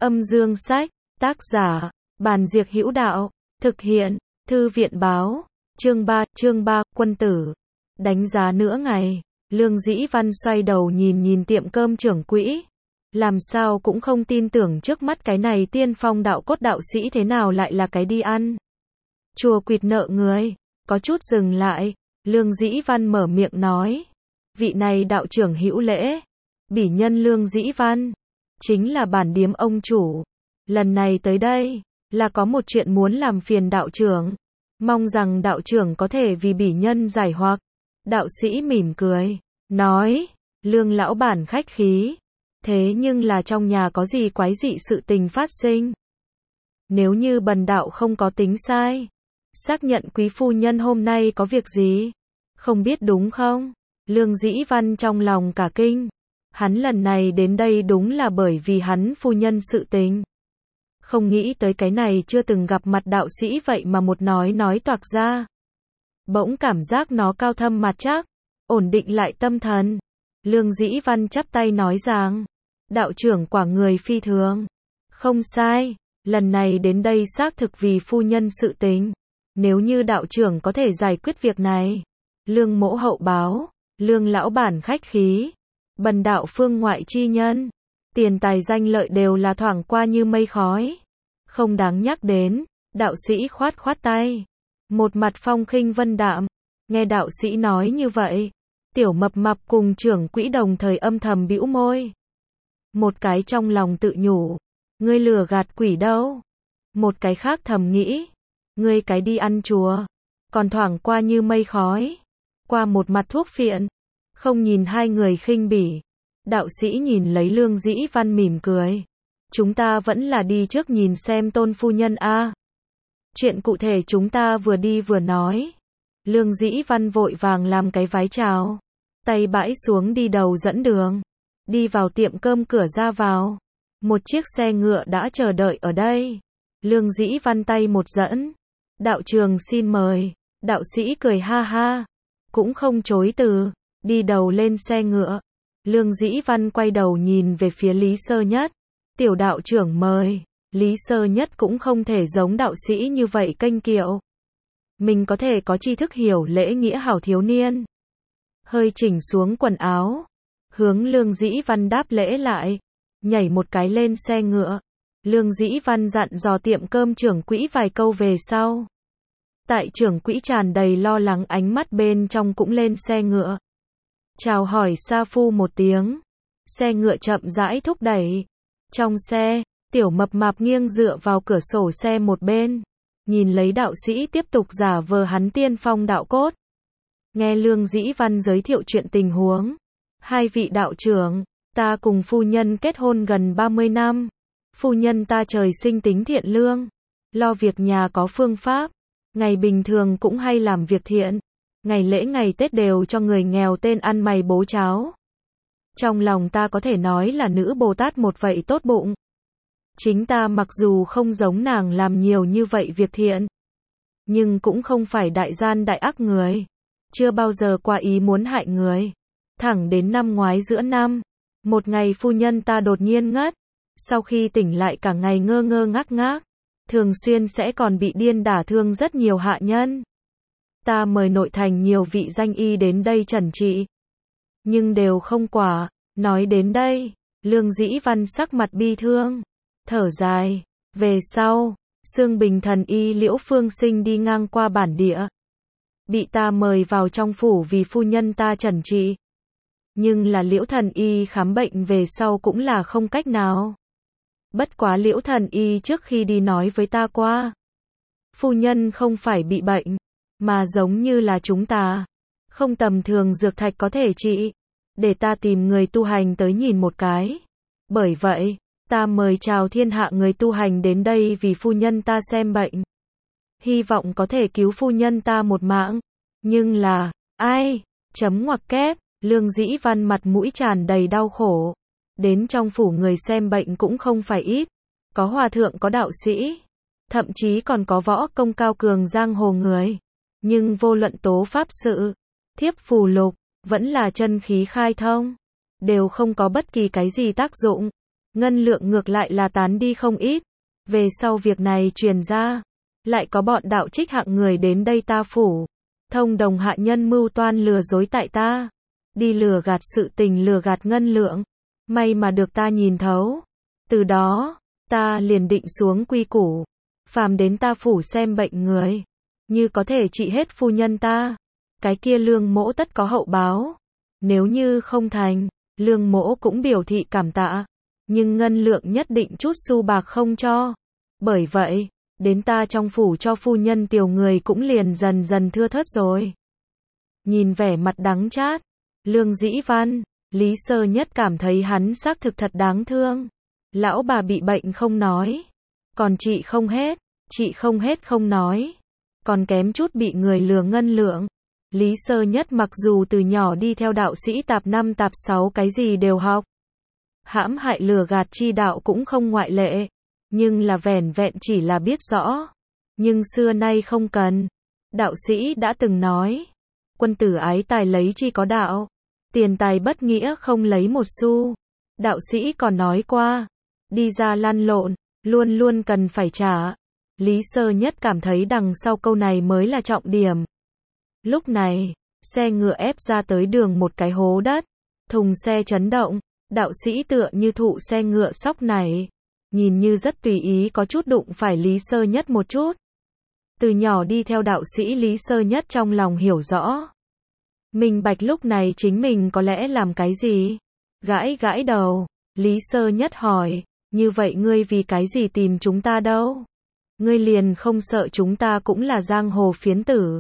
Âm dương sách, tác giả, Bàn Diệc Hữu Đạo, thực hiện, Thư viện báo, chương 3, quân tử. Đánh giá nửa ngày, Lương Dĩ Văn xoay đầu nhìn tiệm cơm trưởng quỹ. Làm sao cũng không tin tưởng trước mắt cái này tiên phong đạo cốt đạo sĩ thế nào lại là cái đi ăn chùa quỵt nợ người. Có chút dừng lại, Lương Dĩ Văn mở miệng nói. Vị này đạo trưởng hữu lễ. Bỉ nhân Lương Dĩ Văn, chính là bản điếm ông chủ. Lần này tới đây, là có một chuyện muốn làm phiền đạo trưởng. Mong rằng đạo trưởng có thể vì bỉ nhân giải hoặc. Đạo sĩ mỉm cười, nói, Lương lão bản khách khí. Thế nhưng là trong nhà có gì quái dị sự tình phát sinh? Nếu như bần đạo không có tính sai, xác nhận quý phu nhân hôm nay có việc gì? Không biết đúng không? Lương Dĩ Văn trong lòng cả kinh. Hắn lần này đến đây đúng là bởi vì hắn phu nhân sự tình. Không nghĩ tới cái này chưa từng gặp mặt đạo sĩ vậy mà một nói toạc ra. Bỗng cảm giác nó cao thâm mặt chắc, ổn định lại tâm thần. Lương Dĩ Văn chắp tay nói rằng, đạo trưởng quả người phi thường. Không sai, lần này đến đây xác thực vì phu nhân sự tình. Nếu như đạo trưởng có thể giải quyết việc này. Lương mỗ hậu báo, Lương lão bản khách khí. Bần đạo phương ngoại chi nhân, tiền tài danh lợi đều là thoảng qua như mây khói. Không đáng nhắc đến, đạo sĩ khoát tay. Một mặt phong khinh vân đạm, nghe đạo sĩ nói như vậy. Tiểu mập mạp cùng trưởng quỹ đồng thời âm thầm bĩu môi. Một cái trong lòng tự nhủ, ngươi lừa gạt quỷ đâu. Một cái khác thầm nghĩ, ngươi cái đi ăn chùa, còn thoảng qua như mây khói. Qua một mặt thuốc phiện, không nhìn hai người khinh bỉ. Đạo sĩ nhìn lấy Lương Dĩ Văn mỉm cười. Chúng ta vẫn là đi trước nhìn xem tôn phu nhân a. Chuyện cụ thể chúng ta vừa đi vừa nói. Lương Dĩ Văn vội vàng làm cái vái chào. Tay bãi xuống đi đầu dẫn đường. Đi vào tiệm cơm cửa ra vào. Một chiếc xe ngựa đã chờ đợi ở đây. Lương Dĩ Văn tay một dẫn. Đạo trường xin mời. Đạo sĩ cười ha ha. Cũng không chối từ. Đi đầu lên xe ngựa. Lương Dĩ Văn quay đầu nhìn về phía Lý Sơ Nhất. Tiểu đạo trưởng mời. Lý Sơ Nhất cũng không thể giống đạo sĩ như vậy kênh kiệu. Mình có thể có tri thức hiểu lễ nghĩa hảo thiếu niên. Hơi chỉnh xuống quần áo. Hướng Lương Dĩ Văn đáp lễ lại. Nhảy một cái lên xe ngựa. Lương Dĩ Văn dặn dò tiệm cơm trưởng quỹ vài câu về sau. Tại trưởng quỹ tràn đầy lo lắng ánh mắt bên trong cũng lên xe ngựa. Chào hỏi sa phu một tiếng. Xe ngựa chậm rãi thúc đẩy. Trong xe, tiểu mập mạp nghiêng dựa vào cửa sổ xe một bên. Nhìn lấy đạo sĩ tiếp tục giả vờ hắn tiên phong đạo cốt. Nghe Lương Dĩ Văn giới thiệu chuyện tình huống. Hai vị đạo trưởng, ta cùng phu nhân kết hôn gần 30 năm. Phu nhân ta trời sinh tính thiện lương. Lo việc nhà có phương pháp. Ngày bình thường cũng hay làm việc thiện. Ngày lễ ngày Tết đều cho người nghèo tên ăn mày bố cháo. Trong lòng ta có thể nói là nữ Bồ Tát một vậy tốt bụng. Chính ta mặc dù không giống nàng làm nhiều như vậy việc thiện. Nhưng cũng không phải đại gian đại ác người. Chưa bao giờ qua ý muốn hại người. Thẳng đến năm ngoái giữa năm. Một ngày phu nhân ta đột nhiên ngất. Sau khi tỉnh lại cả ngày ngơ ngơ ngác. Thường xuyên sẽ còn bị điên đả thương rất nhiều hạ nhân. Ta mời nội thành nhiều vị danh y đến đây trần trị. Nhưng đều không quả. Nói đến đây, Lương Dĩ Văn sắc mặt bi thương. Thở dài. Về sau, Xương Bình thần y Liễu Phương Sinh đi ngang qua bản địa. Bị ta mời vào trong phủ vì phu nhân ta trần trị. Nhưng là Liễu thần y khám bệnh về sau cũng là không cách nào. Bất quá Liễu thần y trước khi đi nói với ta qua. Phu nhân không phải bị bệnh. Mà giống như là chúng ta. Không tầm thường dược thạch có thể trị. Để ta tìm người tu hành tới nhìn một cái. Bởi vậy, ta mời chào thiên hạ người tu hành đến đây vì phu nhân ta xem bệnh. Hy vọng có thể cứu phu nhân ta một mạng. Nhưng là, ai? Chấm ngoặc kép, Lương Dĩ Văn mặt mũi tràn đầy đau khổ. Đến trong phủ người xem bệnh cũng không phải ít. Có hòa thượng có đạo sĩ. Thậm chí còn có võ công cao cường giang hồ người. Nhưng vô luận tố pháp sự, thiếp phù lục, vẫn là chân khí khai thông. Đều không có bất kỳ cái gì tác dụng. ngân lượng ngược lại là tán đi không ít. Về sau việc này truyền ra, lại có bọn đạo trích hạng người đến đây ta phủ, thông đồng hạ nhân mưu toan lừa dối tại ta, đi lừa gạt sự tình lừa gạt ngân lượng, may mà được ta nhìn thấu. Từ đó, ta liền định xuống quy củ, phàm đến ta phủ xem bệnh người, như có thể trị hết phu nhân ta, cái kia Lương mỗ tất có hậu báo. Nếu như không thành, Lương mỗ cũng biểu thị cảm tạ, nhưng ngân lượng nhất định chút xu bạc không cho. Bởi vậy, đến ta trong phủ cho phu nhân tiểu người cũng liền dần dần thưa thớt rồi. Nhìn vẻ mặt đắng chát, Lương Dĩ Văn, Lý Sơ Nhất cảm thấy hắn xác thực thật đáng thương. Lão bà bị bệnh không nói, còn trị không hết không nói, còn kém chút bị người lừa ngân lượng. Lý Sơ Nhất mặc dù từ nhỏ đi theo đạo sĩ tạp 5 tạp 6 cái gì đều học, hãm hại lừa gạt chi đạo cũng không ngoại lệ, nhưng là vẻn vẹn chỉ là biết rõ, nhưng xưa nay không cần. Đạo sĩ đã từng nói, quân tử ái tài lấy chi có đạo, tiền tài bất nghĩa không lấy một xu. Đạo sĩ còn nói qua, đi ra lăn lộn, luôn luôn cần phải trả. Lý Sơ Nhất cảm thấy đằng sau câu này mới là trọng điểm. Lúc này, xe ngựa ép ra tới đường một cái hố đất, thùng xe chấn động, đạo sĩ tựa như thụ xe ngựa sóc này, nhìn như rất tùy ý có chút đụng phải Lý Sơ Nhất một chút. Từ nhỏ đi theo đạo sĩ Lý Sơ Nhất trong lòng hiểu rõ, minh bạch lúc này chính mình có lẽ làm cái gì. Gãi gãi đầu, Lý Sơ Nhất hỏi, như vậy ngươi vì cái gì tìm chúng ta đâu? Ngươi liền không sợ chúng ta cũng là giang hồ phiến tử?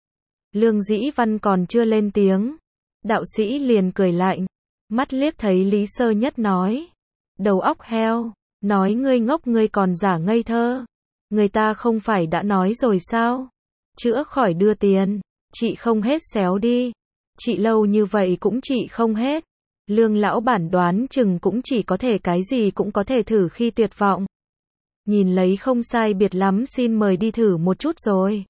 Lương Dĩ Văn còn chưa lên tiếng, đạo sĩ liền cười lạnh, mắt liếc thấy Lý Sơ Nhất nói, đầu óc heo, nói ngươi ngốc ngươi còn giả ngây thơ. Người ta không phải đã nói rồi sao? Chữa khỏi đưa tiền, chị không hết xéo đi. Chị lâu như vậy cũng chị không hết. Lương lão bản đoán chừng cũng chỉ có thể cái gì cũng có thể thử khi tuyệt vọng. Nhìn lấy không sai biệt lắm xin mời đi thử một chút rồi.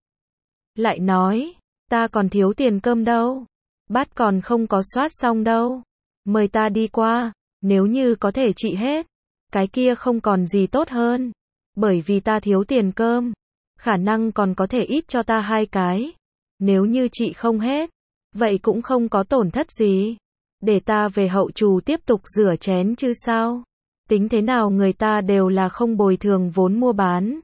Lại nói, ta còn thiếu tiền cơm đâu. Bát còn không có soát xong đâu. Mời ta đi qua, nếu như có thể trị hết, cái kia không còn gì tốt hơn. Bởi vì ta thiếu tiền cơm, khả năng còn có thể ít cho ta 2 cái. Nếu như trị không hết, vậy cũng không có tổn thất gì. Để ta về hậu trù tiếp tục rửa chén chứ sao? Tính thế nào người ta đều là không bồi thường vốn mua bán.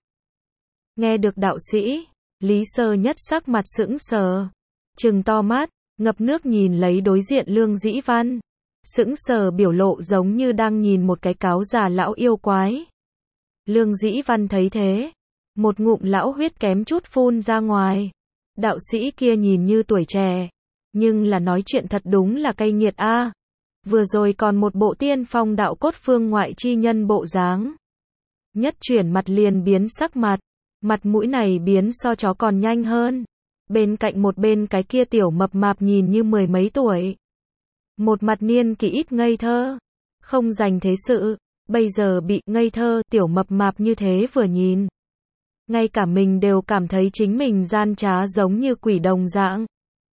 Nghe được đạo sĩ, Lý Sơ Nhất sắc mặt sững sờ, trừng to mắt, ngập nước nhìn lấy đối diện Lương Dĩ Văn. Sững sờ biểu lộ giống như đang nhìn một cái cáo già lão yêu quái. Lương Dĩ Văn thấy thế, một ngụm lão huyết kém chút phun ra ngoài. Đạo sĩ kia nhìn như tuổi trẻ, nhưng là nói chuyện thật đúng là cay nghiệt a. Vừa rồi còn một bộ tiên phong đạo cốt phương ngoại chi nhân bộ dáng. Nhất chuyển mặt liền biến sắc mặt, mặt mũi này biến so chó còn nhanh hơn. Bên cạnh một bên cái kia tiểu mập mạp nhìn như 10 mấy tuổi. Một mặt niên kỷ ít ngây thơ, không dành thế sự, bây giờ bị ngây thơ tiểu mập mạp như thế vừa nhìn. Ngay cả mình đều cảm thấy chính mình gian trá giống như quỷ đồng dạng.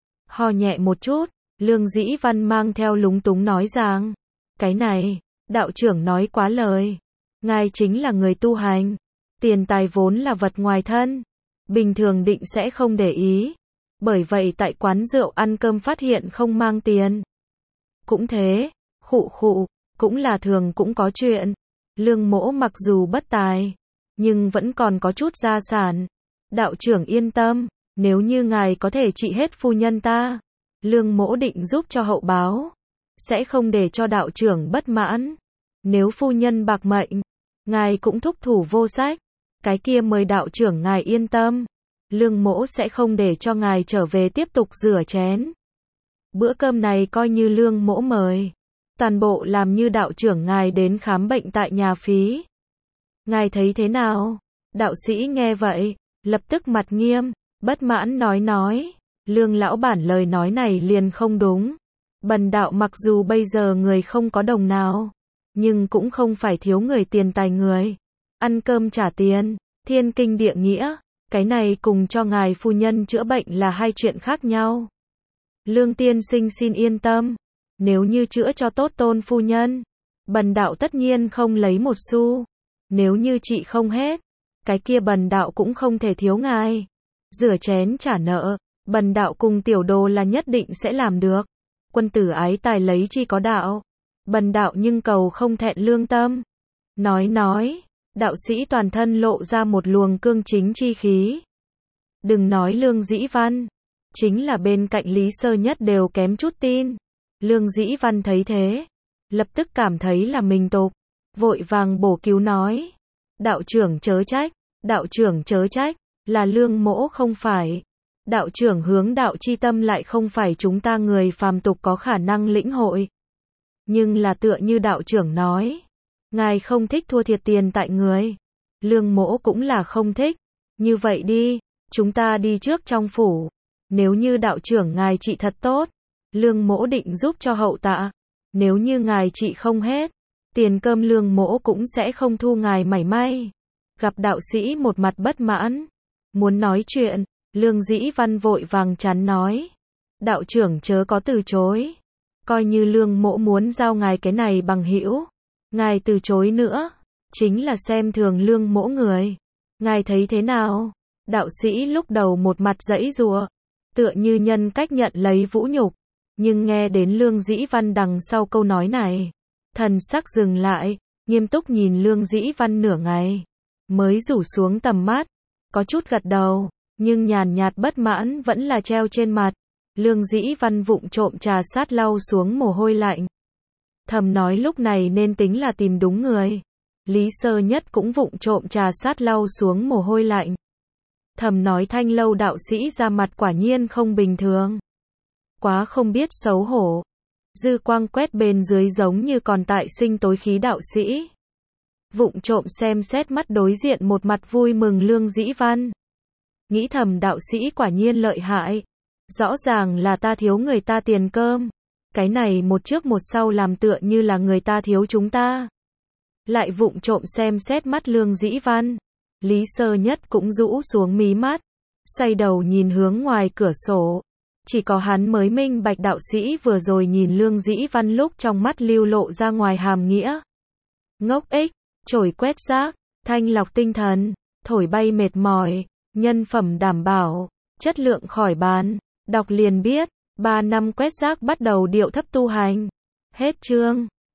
Ho nhẹ một chút, Lương Dĩ Văn mang theo lúng túng nói rằng, cái này, đạo trưởng nói quá lời. Ngài chính là người tu hành, tiền tài vốn là vật ngoài thân, bình thường định sẽ không để ý. Bởi vậy tại quán rượu ăn cơm phát hiện không mang tiền. Cũng thế, khụ khụ, cũng là thường cũng có chuyện. Lương mỗ mặc dù bất tài, nhưng vẫn còn có chút gia sản. Đạo trưởng yên tâm, nếu như ngài có thể trị hết phu nhân ta, Lương mỗ định giúp cho hậu báo, sẽ không để cho đạo trưởng bất mãn. Nếu phu nhân bạc mệnh, ngài cũng thúc thủ vô sách, cái kia mời đạo trưởng ngài yên tâm, Lương mỗ sẽ không để cho ngài trở về tiếp tục rửa chén. Bữa cơm này coi như Lương mỗ mời, toàn bộ làm như đạo trưởng ngài đến khám bệnh tại nhà phí. Ngài thấy thế nào? Đạo sĩ nghe vậy, lập tức mặt nghiêm, bất mãn nói, Lương lão bản lời nói này liền không đúng. Bần đạo mặc dù bây giờ người không có đồng nào, nhưng cũng không phải thiếu người tiền tài người. Ăn cơm trả tiền, thiên kinh địa nghĩa, cái này cùng cho ngài phu nhân chữa bệnh là hai chuyện khác nhau. Lương tiên sinh xin yên tâm, nếu như chữa cho tốt tôn phu nhân, bần đạo tất nhiên không lấy một xu. Nếu như trị không hết, cái kia bần đạo cũng không thể thiếu ngài. Rửa chén trả nợ, bần đạo cùng tiểu đồ là nhất định sẽ làm được. Quân tử ái tài lấy chi có đạo. Bần đạo nhưng cầu không thẹn lương tâm. Nói, đạo sĩ toàn thân lộ ra một luồng cương chính chi khí. Đừng nói Lương Dĩ Văn, chính là bên cạnh Lý Sơ Nhất đều kém chút tin. Lương Dĩ Văn thấy thế, lập tức cảm thấy là mình tục, vội vàng bổ cứu nói. Đạo trưởng chớ trách, đạo trưởng chớ trách, là Lương mỗ không phải. Đạo trưởng hướng đạo chi tâm lại không phải chúng ta người phàm tục có khả năng lĩnh hội. Nhưng là tựa như đạo trưởng nói, ngài không thích thua thiệt tiền tại người. Lương mỗ cũng là không thích. Như vậy đi, chúng ta đi trước trong phủ. Nếu như đạo trưởng ngài trị thật tốt, Lương mỗ định giúp cho hậu tạ. Nếu như ngài trị không hết, tiền cơm Lương mỗ cũng sẽ không thu ngài mảy may. Gặp đạo sĩ một mặt bất mãn, muốn nói chuyện, Lương Dĩ Văn vội vàng chắn nói. Đạo trưởng chớ có từ chối. Coi như Lương mỗ muốn giao ngài cái này bằng hữu, ngài từ chối nữa, chính là xem thường Lương mỗ người. Ngài thấy thế nào? Đạo sĩ lúc đầu một mặt giãy giụa, tựa như nhân cách nhận lấy vũ nhục, nhưng nghe đến Lương Dĩ Văn đằng sau câu nói này, thần sắc dừng lại, nghiêm túc nhìn Lương Dĩ Văn nửa ngày, mới rủ xuống tầm mắt, có chút gật đầu, nhưng nhàn nhạt bất mãn vẫn là treo trên mặt. Lương Dĩ Văn vụng trộm trà sát lau xuống mồ hôi lạnh. Thầm nói lúc này nên tính là tìm đúng người. Lý Sơ Nhất cũng vụng trộm trà sát lau xuống mồ hôi lạnh. Thầm nói Thanh Lâu đạo sĩ ra mặt quả nhiên không bình thường. Quá không biết xấu hổ. Dư quang quét bên dưới giống như còn tại sinh tối khí đạo sĩ. Vụng trộm xem xét mắt đối diện một mặt vui mừng Lương Dĩ Văn. Nghĩ thầm đạo sĩ quả nhiên lợi hại. Rõ ràng là ta thiếu người ta tiền cơm. Cái này một trước một sau làm tựa như là người ta thiếu chúng ta. Lại vụng trộm xem xét mắt Lương Dĩ Văn. Lý Sơ Nhất cũng rũ xuống mí mắt, xoay đầu nhìn hướng ngoài cửa sổ. Chỉ có hắn mới minh bạch đạo sĩ vừa rồi nhìn Lương Dĩ Văn lúc trong mắt lưu lộ ra ngoài hàm nghĩa. Ngốc ích, chổi quét rác, thanh lọc tinh thần, thổi bay mệt mỏi, nhân phẩm đảm bảo, chất lượng khỏi bàn. Đọc liền biết, 3 năm quét rác bắt đầu điệu thấp tu hành. Hết chương.